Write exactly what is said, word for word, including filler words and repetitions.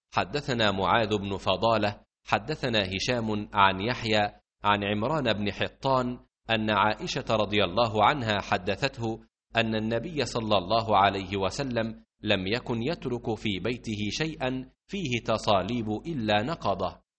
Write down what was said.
حدثنا معاذ بن فضالة حدثنا هشام عن يحيى عن عمران بن حطان أن عائشة رضي الله عنها حدثته أن النبي صلى الله عليه وسلم لم يكن يترك في بيته شيئا فيه تصاليب إلا نقضه.